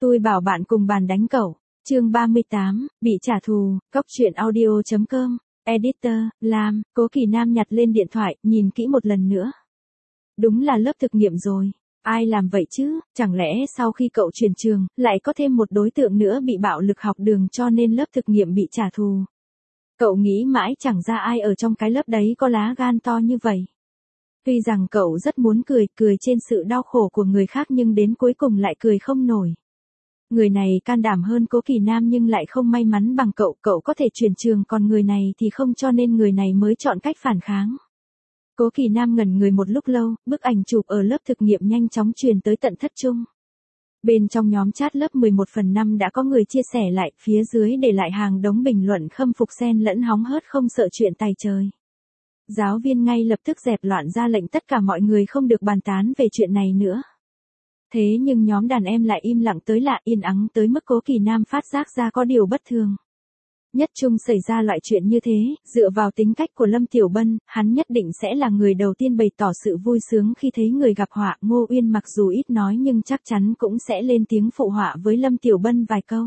Tôi bảo bạn cùng bàn đánh cậu. Chương 38, bị trả thù, Cóc truyện audio.com, Editor, Lam, Cố Kỳ Nam nhặt lên điện thoại, nhìn kỹ một lần nữa. Đúng là lớp thực nghiệm rồi. Ai làm vậy chứ, chẳng lẽ sau khi cậu chuyển trường, lại có thêm một đối tượng nữa bị bạo lực học đường cho nên lớp thực nghiệm bị trả thù. Cậu nghĩ mãi chẳng ra ai ở trong cái lớp đấy có lá gan to như vậy. Tuy rằng cậu rất muốn cười trên sự đau khổ của người khác nhưng đến cuối cùng lại cười không nổi. Người này can đảm hơn Cố Kỳ Nam nhưng lại không may mắn bằng cậu có thể chuyển trường còn người này thì không cho nên người này mới chọn cách phản kháng. Cố Kỳ Nam ngẩn người một lúc lâu, bức ảnh chụp ở lớp thực nghiệm nhanh chóng truyền tới tận thất trung. Bên trong nhóm chat lớp 11/5 đã có người chia sẻ lại, phía dưới để lại hàng đống bình luận khâm phục xen lẫn hóng hớt không sợ chuyện tày trời. Giáo viên ngay lập tức dẹp loạn ra lệnh tất cả mọi người không được bàn tán về chuyện này nữa. Thế nhưng nhóm đàn em lại im lặng tới lạ yên ắng tới mức Cố Kỳ Nam phát giác ra có điều bất thường. Nhất trung xảy ra loại chuyện như thế, dựa vào tính cách của Lâm Tiểu Bân, hắn nhất định sẽ là người đầu tiên bày tỏ sự vui sướng khi thấy người gặp họa. Ngô Uyên mặc dù ít nói nhưng chắc chắn cũng sẽ lên tiếng phụ họa với Lâm Tiểu Bân vài câu.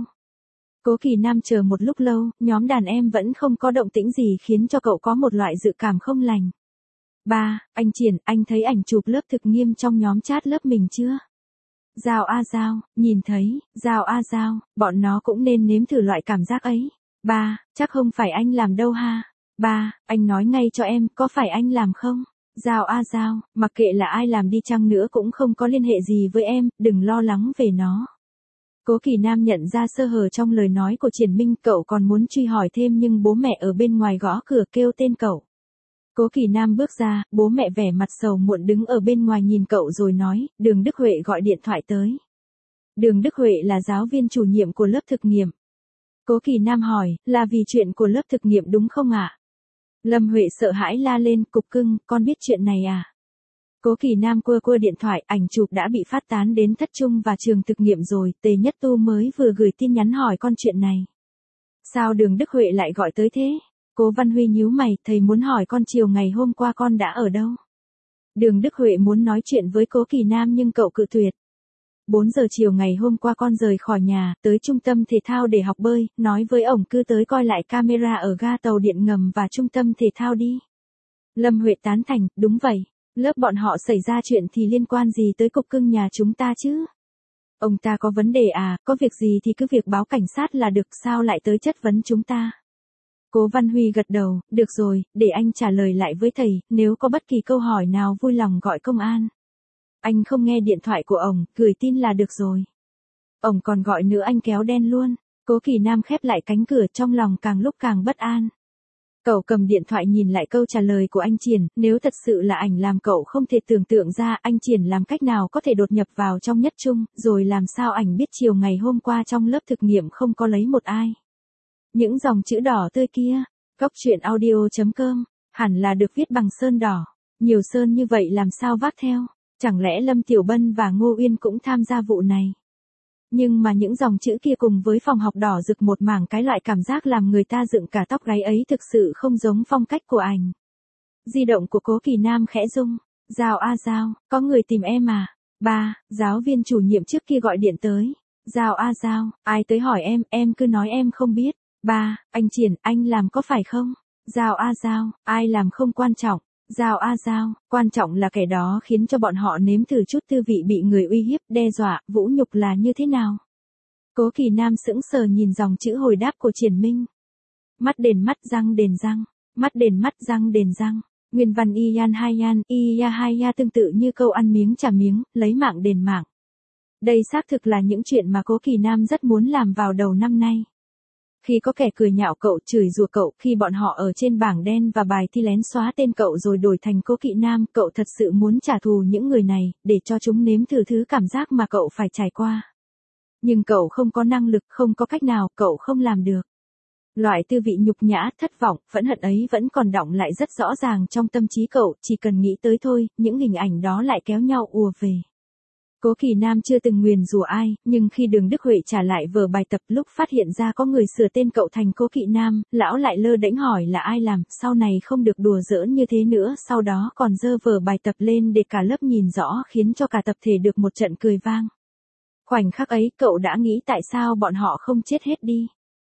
Cố Kỳ Nam chờ một lúc lâu, nhóm đàn em vẫn không có động tĩnh gì khiến cho cậu có một loại dự cảm không lành. Ba, anh Triển, anh thấy ảnh chụp lớp thực nghiệm trong nhóm chat lớp mình chưa? Giao a Giao, nhìn thấy, Giao a Giao, bọn nó cũng nên nếm thử loại cảm giác ấy. Ba, chắc không phải anh làm đâu ha. Ba, anh nói ngay cho em, có phải anh làm không? Giao a Giao, mặc kệ là ai làm đi chăng nữa cũng không có liên hệ gì với em, đừng lo lắng về nó. Cố Kỳ Nam nhận ra sơ hở trong lời nói của Triển Minh, cậu còn muốn truy hỏi thêm nhưng bố mẹ ở bên ngoài gõ cửa kêu tên cậu. Cố Kỳ Nam bước ra, bố mẹ vẻ mặt sầu muộn đứng ở bên ngoài nhìn cậu rồi nói, Đường Đức Huệ gọi điện thoại tới. Đường Đức Huệ là giáo viên chủ nhiệm của lớp thực nghiệm. Cố Kỳ Nam hỏi, là vì chuyện của lớp thực nghiệm đúng không ạ? Lâm Huệ sợ hãi la lên, Cục Cưng, con biết chuyện này à? Cố Kỳ Nam cua điện thoại, ảnh chụp đã bị phát tán đến thất trung và trường thực nghiệm rồi, Tề Nhất Tu mới vừa gửi tin nhắn hỏi con chuyện này. Sao Đường Đức Huệ lại gọi tới thế? Cố Văn Huy nhíu mày, thầy muốn hỏi con chiều ngày hôm qua con đã ở đâu? Đường Đức Huệ muốn nói chuyện với Cố Kỳ Nam nhưng cậu cự tuyệt. 4 giờ chiều ngày hôm qua con rời khỏi nhà, tới trung tâm thể thao để học bơi, nói với ổng cứ tới coi lại camera ở ga tàu điện ngầm và trung tâm thể thao đi. Lâm Huệ tán thành, đúng vậy, lớp bọn họ xảy ra chuyện thì liên quan gì tới Cục Cưng nhà chúng ta chứ? Ông ta có vấn đề à, có việc gì thì cứ việc báo cảnh sát là được, sao lại tới chất vấn chúng ta? Cố Văn Huy gật đầu, được rồi, để anh trả lời lại với thầy, nếu có bất kỳ câu hỏi nào vui lòng gọi công an. Anh không nghe điện thoại của ổng, gửi tin là được rồi. Ổng còn gọi nữa anh kéo đen luôn. Cố Kỳ Nam khép lại cánh cửa trong lòng càng lúc càng bất an. Cậu cầm điện thoại nhìn lại câu trả lời của anh Triển, nếu thật sự là ảnh làm cậu không thể tưởng tượng ra anh Triển làm cách nào có thể đột nhập vào trong nhất trung, rồi làm sao ảnh biết chiều ngày hôm qua trong lớp thực nghiệm không có lấy một ai. Những dòng chữ đỏ tươi kia, Cóc truyện audio.com, hẳn là được viết bằng sơn đỏ. Nhiều sơn như vậy làm sao vác theo? Chẳng lẽ Lâm Tiểu Bân và Ngô Uyên cũng tham gia vụ này? Nhưng mà những dòng chữ kia cùng với phòng học đỏ rực một mảng cái loại cảm giác làm người ta dựng cả tóc gáy ấy thực sự không giống phong cách của ảnh. Di động của Cố Kỳ Nam khẽ rung. Giao a Giao, có người tìm em à? Ba, giáo viên chủ nhiệm trước kia gọi điện tới. Giao a Giao, ai tới hỏi em cứ nói em không biết. Ba, anh Triển, anh làm có phải không? Giao a Giao, ai làm không quan trọng. Giao a Giao, quan trọng là kẻ đó khiến cho bọn họ nếm thử chút tư vị bị người uy hiếp, đe dọa, vũ nhục là như thế nào. Cố Kỳ Nam sững sờ nhìn dòng chữ hồi đáp của Triển Minh. Mắt đền mắt, răng đền răng, mắt đền mắt, răng đền răng. Nguyên văn Iyan Hayan, Iya Haya tương tự như câu ăn miếng trả miếng, lấy mạng đền mạng. Đây xác thực là những chuyện mà Cố Kỳ Nam rất muốn làm vào đầu năm nay. Khi có kẻ cười nhạo cậu, chửi rủa cậu, khi bọn họ ở trên bảng đen và bài thi lén xóa tên cậu rồi đổi thành Cố Kỳ Nam, cậu thật sự muốn trả thù những người này, để cho chúng nếm thử thứ cảm giác mà cậu phải trải qua. Nhưng cậu không có năng lực, không có cách nào, cậu không làm được. Loại tư vị nhục nhã, thất vọng, phẫn hận ấy vẫn còn đọng lại rất rõ ràng trong tâm trí cậu, chỉ cần nghĩ tới thôi, những hình ảnh đó lại kéo nhau ùa về. Cố Kỳ Nam chưa từng nguyền rủa ai, nhưng khi Đường Đức Huệ trả lại vở bài tập lúc phát hiện ra có người sửa tên cậu thành Cố Kỳ Nam, lão lại lơ đễnh hỏi là ai làm, sau này không được đùa giỡn như thế nữa, sau đó còn giơ vở bài tập lên để cả lớp nhìn rõ khiến cho cả tập thể được một trận cười vang. Khoảnh khắc ấy cậu đã nghĩ tại sao bọn họ không chết hết đi.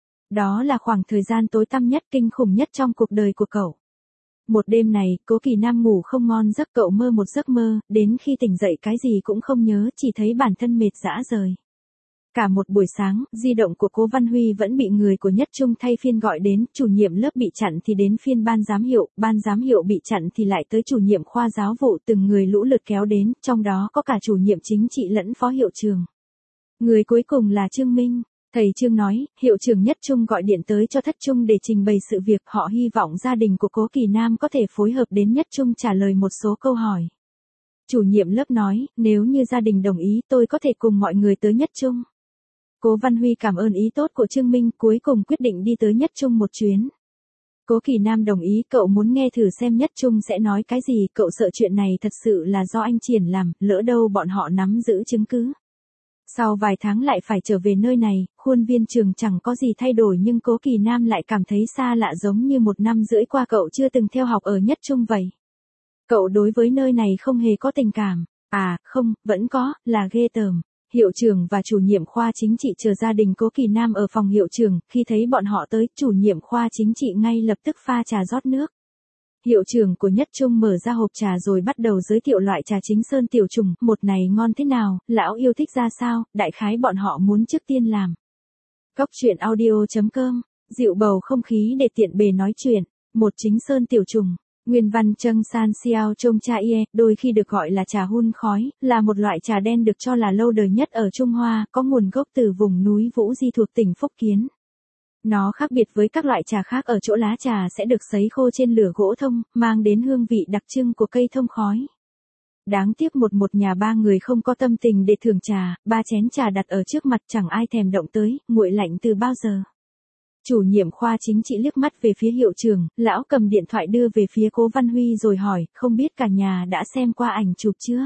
Đó là khoảng thời gian tối tăm nhất kinh khủng nhất trong cuộc đời của cậu. Một đêm này, Cố Kỳ Nam ngủ không ngon giấc, cậu mơ một giấc mơ, đến khi tỉnh dậy cái gì cũng không nhớ, chỉ thấy bản thân mệt rã rời. Cả một buổi sáng, di động của Cố Văn Huy vẫn bị người của Nhất Trung thay phiên gọi đến, chủ nhiệm lớp bị chặn thì đến phiên ban giám hiệu bị chặn thì lại tới chủ nhiệm khoa giáo vụ, từng người lũ lượt kéo đến, trong đó có cả chủ nhiệm chính trị lẫn phó hiệu trưởng. Người cuối cùng là Trương Minh. Thầy Trương nói, hiệu trưởng Nhất Trung gọi điện tới cho Thất Trung để trình bày sự việc, họ hy vọng gia đình của Cố Kỳ Nam có thể phối hợp đến Nhất Trung trả lời một số câu hỏi. Chủ nhiệm lớp nói, nếu như gia đình đồng ý tôi có thể cùng mọi người tới Nhất Trung. Cố Văn Huy cảm ơn ý tốt của Trương Minh, cuối cùng quyết định đi tới Nhất Trung một chuyến. Cố Kỳ Nam đồng ý, cậu muốn nghe thử xem Nhất Trung sẽ nói cái gì, cậu sợ chuyện này thật sự là do anh Triển làm, lỡ đâu bọn họ nắm giữ chứng cứ. Sau vài tháng lại phải trở về nơi này, khuôn viên trường chẳng có gì thay đổi nhưng Cố Kỳ Nam lại cảm thấy xa lạ, giống như 1 năm rưỡi qua cậu chưa từng theo học ở Nhất Trung vậy. Cậu đối với nơi này không hề có tình cảm. À, không, vẫn có, là ghê tởm. Hiệu trưởng và chủ nhiệm khoa chính trị chờ gia đình Cố Kỳ Nam ở phòng hiệu trưởng, khi thấy bọn họ tới, chủ nhiệm khoa chính trị ngay lập tức pha trà rót nước. Hiệu trưởng của Nhất Trung mở ra hộp trà rồi bắt đầu giới thiệu loại trà chính sơn tiểu trùng, một này ngon thế nào, lão yêu thích ra sao, đại khái bọn họ muốn trước tiên làm. Góc truyện audio.com, dịu bầu không khí để tiện bề nói chuyện, một chính sơn tiểu trùng. Nguyên văn Trâng San Xiao Trông Cha Ie, đôi khi được gọi là trà hun khói, là một loại trà đen được cho là lâu đời nhất ở Trung Hoa, có nguồn gốc từ vùng núi Vũ Di thuộc tỉnh Phúc Kiến. Nó khác biệt với các loại trà khác ở chỗ lá trà sẽ được sấy khô trên lửa gỗ thông, mang đến hương vị đặc trưng của cây thông khói. Đáng tiếc một nhà 3 người không có tâm tình để thưởng trà, 3 chén trà đặt ở trước mặt chẳng ai thèm động tới, nguội lạnh từ bao giờ. Chủ nhiệm khoa chính trị liếc mắt về phía hiệu trưởng, lão cầm điện thoại đưa về phía Cố Văn Huy rồi hỏi, không biết cả nhà đã xem qua ảnh chụp chưa?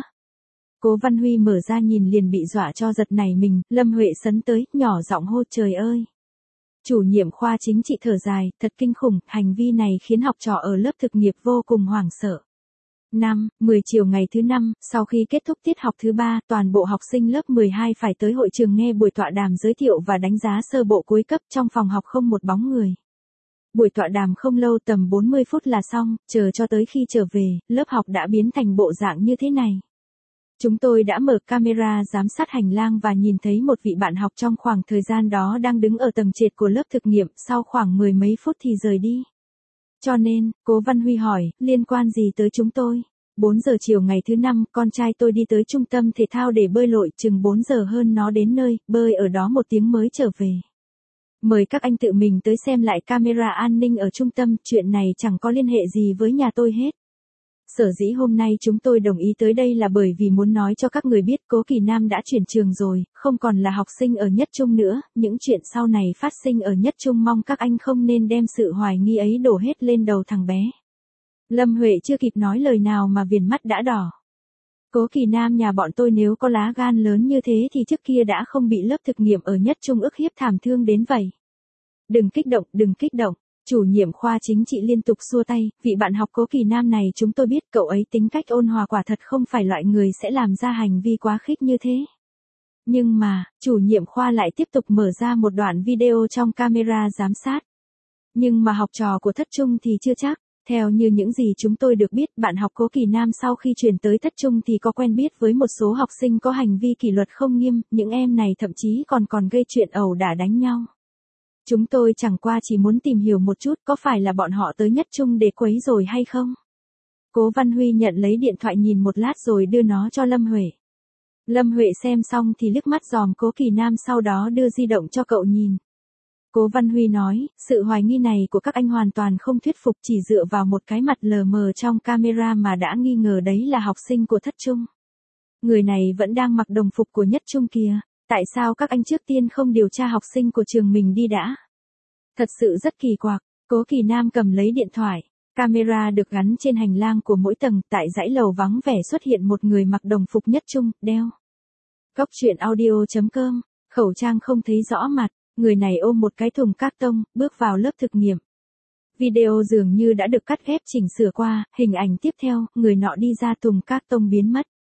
Cố Văn Huy mở ra nhìn liền bị dọa cho giật nảy mình, Lâm Huệ sấn tới, nhỏ giọng hô trời ơi. Chủ nhiệm khoa chính trị thở dài, thật kinh khủng, hành vi này khiến học trò ở lớp thực nghiệp vô cùng hoảng sợ. 10 chiều ngày thứ 5, sau khi kết thúc tiết học thứ 3, toàn bộ học sinh lớp 12 phải tới hội trường nghe buổi tọa đàm giới thiệu và đánh giá sơ bộ cuối cấp, trong phòng học không một bóng người. Buổi tọa đàm không lâu, tầm 40 phút là xong, chờ cho tới khi trở về, lớp học đã biến thành bộ dạng như thế này. Chúng tôi đã mở camera giám sát hành lang và nhìn thấy một vị bạn học trong khoảng thời gian đó đang đứng ở tầng trệt của lớp thực nghiệm, sau khoảng 10 mấy phút thì rời đi. Cho nên, Cố Văn Huy hỏi, liên quan gì tới chúng tôi? 4 giờ chiều ngày thứ 5, con trai tôi đi tới trung tâm thể thao để bơi lội, chừng 4 giờ hơn nó đến nơi, bơi ở đó 1 tiếng mới trở về. Mời các anh tự mình tới xem lại camera an ninh ở trung tâm, chuyện này chẳng có liên hệ gì với nhà tôi hết. Sở dĩ hôm nay chúng tôi đồng ý tới đây là bởi vì muốn nói cho các người biết Cố Kỳ Nam đã chuyển trường rồi, không còn là học sinh ở Nhất Trung nữa, những chuyện sau này phát sinh ở Nhất Trung mong các anh không nên đem sự hoài nghi ấy đổ hết lên đầu thằng bé. Lâm Huệ chưa kịp nói lời nào mà viền mắt đã đỏ. Cố Kỳ Nam nhà bọn tôi nếu có lá gan lớn như thế thì trước kia đã không bị lớp thực nghiệm ở Nhất Trung ức hiếp thảm thương đến vậy. Đừng kích động, đừng kích động. Chủ nhiệm khoa chính trị liên tục xua tay, vị bạn học Cố Kỳ Nam này chúng tôi biết cậu ấy tính cách ôn hòa, quả thật không phải loại người sẽ làm ra hành vi quá khích như thế. Nhưng mà, chủ nhiệm khoa lại tiếp tục mở ra một đoạn video trong camera giám sát. Nhưng mà học trò của Thất Trung thì chưa chắc. Theo như những gì chúng tôi được biết, bạn học Cố Kỳ Nam sau khi chuyển tới Thất Trung thì có quen biết với một số học sinh có hành vi kỷ luật không nghiêm, những em này thậm chí còn gây chuyện ẩu đả đánh nhau. Chúng tôi chẳng qua chỉ muốn tìm hiểu một chút có phải là bọn họ tới Nhất Trung để quấy rồi hay không. Cố Văn Huy nhận lấy điện thoại nhìn một lát rồi đưa nó cho Lâm Huệ. Lâm Huệ xem xong thì liếc mắt dòm Cố Kỳ Nam, sau đó đưa di động cho cậu nhìn. Cố Văn Huy nói, sự hoài nghi này của các anh hoàn toàn không thuyết phục, chỉ dựa vào một cái mặt lờ mờ trong camera mà đã nghi ngờ đấy là học sinh của Thất Trung. Người này vẫn đang mặc đồng phục của Nhất Trung kìa, tại sao các anh trước tiên không điều tra học sinh của trường mình đi đã? Thật sự rất kỳ quặc. Cố Kỳ Nam cầm lấy điện thoại. Camera được gắn trên hành lang của mỗi tầng, tại dãy lầu vắng vẻ xuất hiện một người mặc đồng phục Nhất Trung, đeo. Góc truyện audio.com, khẩu trang không thấy rõ mặt, người này ôm một cái thùng các tông, bước vào lớp thực nghiệm. Video dường như đã được cắt ghép chỉnh sửa qua, hình ảnh tiếp theo, người nọ đi ra thùng các tông biến mất.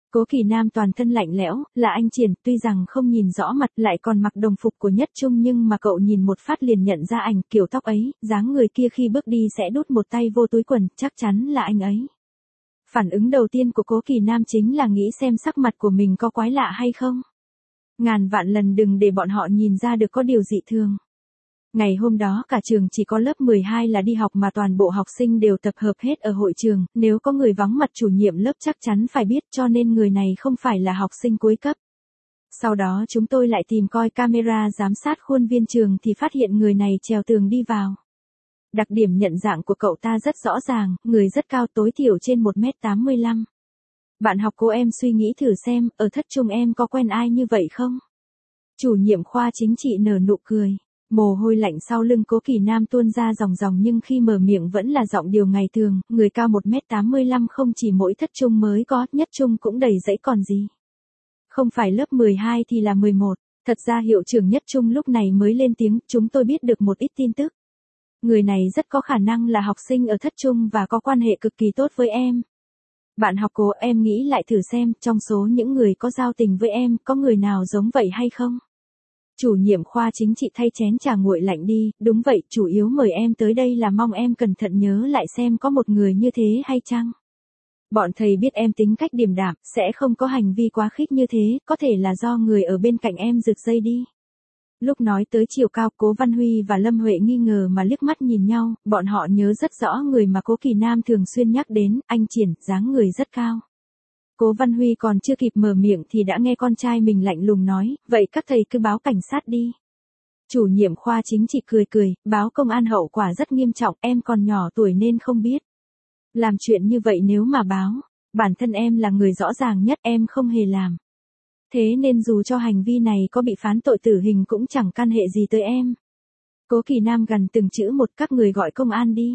Cố Kỳ Nam toàn thân lạnh lẽo, là anh Triển, tuy rằng không nhìn rõ mặt lại còn mặc đồng phục của Nhất Trung nhưng mà cậu nhìn một phát liền nhận ra ảnh, kiểu tóc ấy, dáng người kia khi bước đi sẽ đút một tay vô túi quần, chắc chắn là anh ấy. Phản ứng đầu tiên của Cố Kỳ Nam chính là nghĩ xem sắc mặt của mình có quái lạ hay không. Ngàn vạn lần đừng để bọn họ nhìn ra được có điều dị thường. Ngày hôm đó cả trường chỉ có lớp 12 là đi học mà toàn bộ học sinh đều tập hợp hết ở hội trường, nếu có người vắng mặt chủ nhiệm lớp chắc chắn phải biết cho nên người này không phải là học sinh cuối cấp. Sau đó chúng tôi lại tìm coi camera giám sát khuôn viên trường thì phát hiện người này trèo tường đi vào. Đặc điểm nhận dạng của cậu ta rất rõ ràng, người rất cao tối thiểu trên 1m85. Bạn học cô em suy nghĩ thử xem, ở thất trung em có quen ai như vậy không? Chủ nhiệm khoa chính trị nở nụ cười. Mồ hôi lạnh sau lưng Cố Kỳ Nam tuôn ra ròng ròng nhưng khi mở miệng vẫn là giọng điều ngày thường, người cao 1m85 không chỉ mỗi thất trung mới có, nhất trung cũng đầy dẫy còn gì. Không phải lớp 12 thì là 11, thật ra hiệu trưởng nhất trung lúc này mới lên tiếng, chúng tôi biết được một ít tin tức. Người này rất có khả năng là học sinh ở thất trung và có quan hệ cực kỳ tốt với em. Bạn học Cố, em nghĩ lại thử xem, trong số những người có giao tình với em, có người nào giống vậy hay không? Chủ nhiệm khoa chính trị thay chén trà nguội lạnh đi, đúng vậy, chủ yếu mời em tới đây là mong em cẩn thận nhớ lại xem có một người như thế hay chăng. Bọn thầy biết em tính cách điềm đạm, sẽ không có hành vi quá khích như thế, có thể là do người ở bên cạnh em giật dây đi. Lúc nói tới chiều cao, Cố Văn Huy và Lâm Huệ nghi ngờ mà liếc mắt nhìn nhau, bọn họ nhớ rất rõ người mà Cố Kỳ Nam thường xuyên nhắc đến, anh Triển, dáng người rất cao. Cố Văn Huy còn chưa kịp mở miệng thì đã nghe con trai mình lạnh lùng nói, vậy các thầy cứ báo cảnh sát đi. Chủ nhiệm khoa chính trị cười cười, báo công an hậu quả rất nghiêm trọng, em còn nhỏ tuổi nên không biết. Làm chuyện như vậy nếu mà báo, bản thân em là người rõ ràng nhất, em không hề làm. Thế nên dù cho hành vi này có bị phán tội tử hình cũng chẳng can hệ gì tới em. Cố Kỳ Nam gằn từng chữ một, các người gọi công an đi.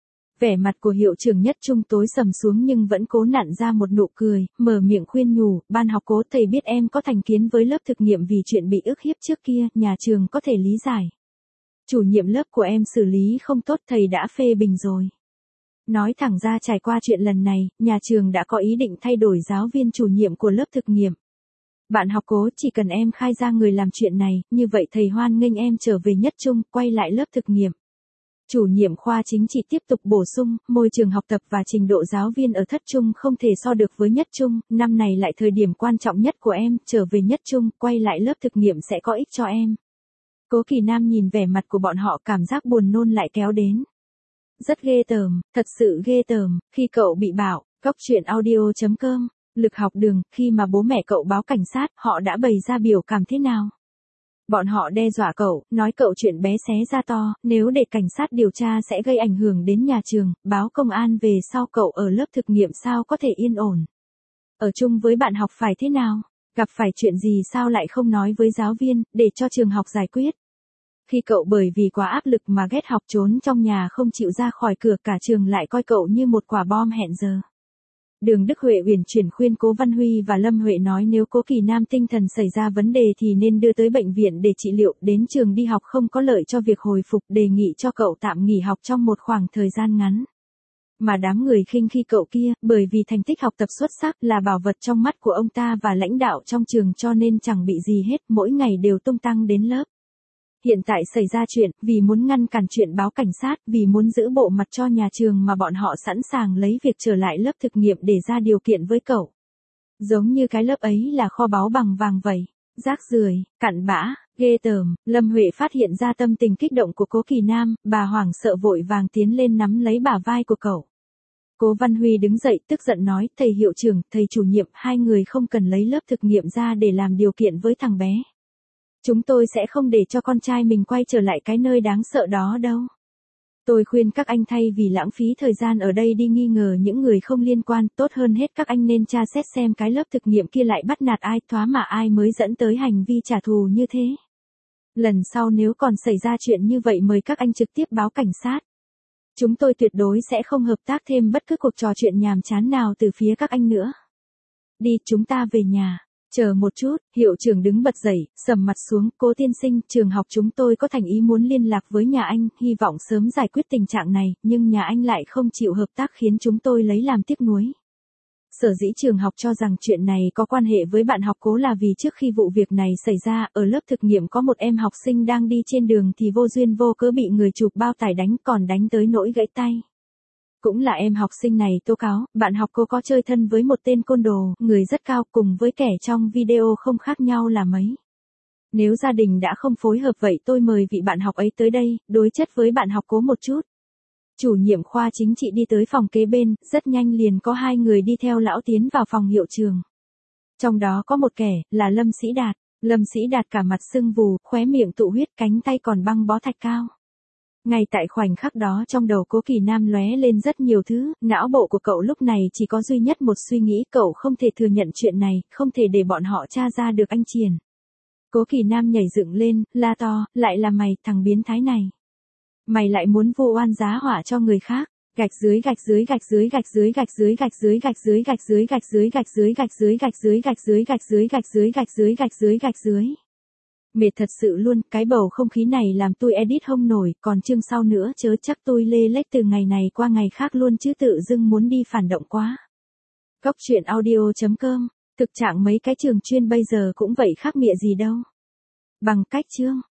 Vẻ mặt của hiệu trưởng nhất trung tối sầm xuống nhưng vẫn cố nặn ra một nụ cười, mở miệng khuyên nhủ, ban học Cố, thầy biết em có thành kiến với lớp thực nghiệm vì chuyện bị ức hiếp trước kia, nhà trường có thể lý giải. Chủ nhiệm lớp của em xử lý không tốt, thầy đã phê bình rồi. Nói thẳng ra trải qua chuyện lần này, nhà trường đã có ý định thay đổi giáo viên chủ nhiệm của lớp thực nghiệm. Bạn học Cố, chỉ cần em khai ra người làm chuyện này, như vậy thầy hoan nghênh em trở về nhất trung, quay lại lớp thực nghiệm. Chủ nhiệm khoa chính trị tiếp tục bổ sung, môi trường học tập và trình độ giáo viên ở thất trung không thể so được với nhất trung, năm này lại thời điểm quan trọng nhất của em, trở về nhất trung, quay lại lớp thực nghiệm sẽ có ích cho em. Cố Kỳ Nam nhìn vẻ mặt của bọn họ cảm giác buồn nôn lại kéo đến. Rất ghê tởm, thật sự ghê tởm, khi cậu bị bảo, góc truyện audio.com, lực học đường, khi mà bố mẹ cậu báo cảnh sát, họ đã bày ra biểu cảm thế nào? Bọn họ đe dọa cậu, nói cậu chuyện bé xé ra to, nếu để cảnh sát điều tra sẽ gây ảnh hưởng đến nhà trường, báo công an về sau cậu ở lớp thực nghiệm sao có thể yên ổn. Ở chung với bạn học phải thế nào? Gặp phải chuyện gì sao lại không nói với giáo viên, để cho trường học giải quyết? Khi cậu bởi vì quá áp lực mà ghét học trốn trong nhà không chịu ra khỏi cửa, cả trường lại coi cậu như một quả bom hẹn giờ. Đường Đức Huệ uyển chuyển khuyên Cố Văn Huy và Lâm Huệ nói nếu Cố Kỳ Nam tinh thần xảy ra vấn đề thì nên đưa tới bệnh viện để trị liệu, đến trường đi học không có lợi cho việc hồi phục, đề nghị cho cậu tạm nghỉ học trong một khoảng thời gian ngắn. Mà đám người khinh khi cậu kia, bởi vì thành tích học tập xuất sắc là bảo vật trong mắt của ông ta và lãnh đạo trong trường cho nên chẳng bị gì hết, mỗi ngày đều tung tăng đến lớp. Hiện tại xảy ra chuyện, vì muốn ngăn cản chuyện báo cảnh sát, vì muốn giữ bộ mặt cho nhà trường mà bọn họ sẵn sàng lấy việc trở lại lớp thực nghiệm để ra điều kiện với cậu. Giống như cái lớp ấy là kho báu bằng vàng vậy. Rác rưởi, cặn bã, ghê tởm. Lâm Huệ phát hiện ra tâm tình kích động của Cố Kỳ Nam, bà hoảng sợ vội vàng tiến lên nắm lấy bả vai của cậu. Cố Văn Huy đứng dậy tức giận nói, thầy hiệu trưởng, thầy chủ nhiệm, hai người không cần lấy lớp thực nghiệm ra để làm điều kiện với thằng bé. Chúng tôi sẽ không để cho con trai mình quay trở lại cái nơi đáng sợ đó đâu. Tôi khuyên các anh thay vì lãng phí thời gian ở đây đi nghi ngờ những người không liên quan, tốt hơn hết các anh nên tra xét xem cái lớp thực nghiệm kia lại bắt nạt ai, thoá mạ ai mới dẫn tới hành vi trả thù như thế. Lần sau nếu còn xảy ra chuyện như vậy mời các anh trực tiếp báo cảnh sát. Chúng tôi tuyệt đối sẽ không hợp tác thêm bất cứ cuộc trò chuyện nhàm chán nào từ phía các anh nữa. Đi, chúng ta về nhà. Chờ một chút, hiệu trưởng đứng bật dậy, sầm mặt xuống, Cố tiên sinh, trường học chúng tôi có thành ý muốn liên lạc với nhà anh, hy vọng sớm giải quyết tình trạng này, nhưng nhà anh lại không chịu hợp tác khiến chúng tôi lấy làm tiếc nuối. Sở dĩ trường học cho rằng chuyện này có quan hệ với bạn học Cố là vì trước khi vụ việc này xảy ra, ở lớp thực nghiệm có một em học sinh đang đi trên đường thì vô duyên vô cớ bị người chụp bao tải đánh, còn đánh tới nỗi gãy tay. Cũng là em học sinh này tố cáo, bạn học cô có chơi thân với một tên côn đồ, người rất cao, cùng với kẻ trong video không khác nhau là mấy. Nếu gia đình đã không phối hợp vậy tôi mời vị bạn học ấy tới đây, đối chất với bạn học Cố một chút. Chủ nhiệm khoa chính trị đi tới phòng kế bên, rất nhanh liền có hai người đi theo lão tiến vào phòng hiệu trường. Trong đó có một kẻ, là Lâm Sĩ Đạt. Lâm Sĩ Đạt cả mặt sưng vù, khóe miệng tụ huyết, cánh tay còn băng bó thạch cao. Ngay tại khoảnh khắc đó trong đầu Cố Kỳ Nam lóe lên rất nhiều thứ, não bộ của cậu lúc này chỉ có duy nhất một suy nghĩ, cậu không thể thừa nhận chuyện này, không thể để bọn họ tra ra được anh Triền. Cố Kỳ Nam nhảy dựng lên, la to, lại là mày, thằng biến thái này. Mày lại muốn vu oan giá họa cho người khác. Gạch dưới gạch dưới gạch dưới gạch dưới gạch dưới gạch dưới gạch dưới gạch dưới gạch dưới gạch dưới gạch dưới gạch dưới gạch dưới gạch dưới gạch dưới gạch dưới gạch dưới gạch dưới. Mệt thật sự luôn, cái bầu không khí này làm tôi edit không nổi, còn chương sau nữa chớ chắc tôi lê lết từ ngày này qua ngày khác luôn chứ tự dưng muốn đi phản động quá. Góc truyện audio.com, thực trạng mấy cái trường chuyên bây giờ cũng vậy khác mịa gì đâu. Bằng cách chương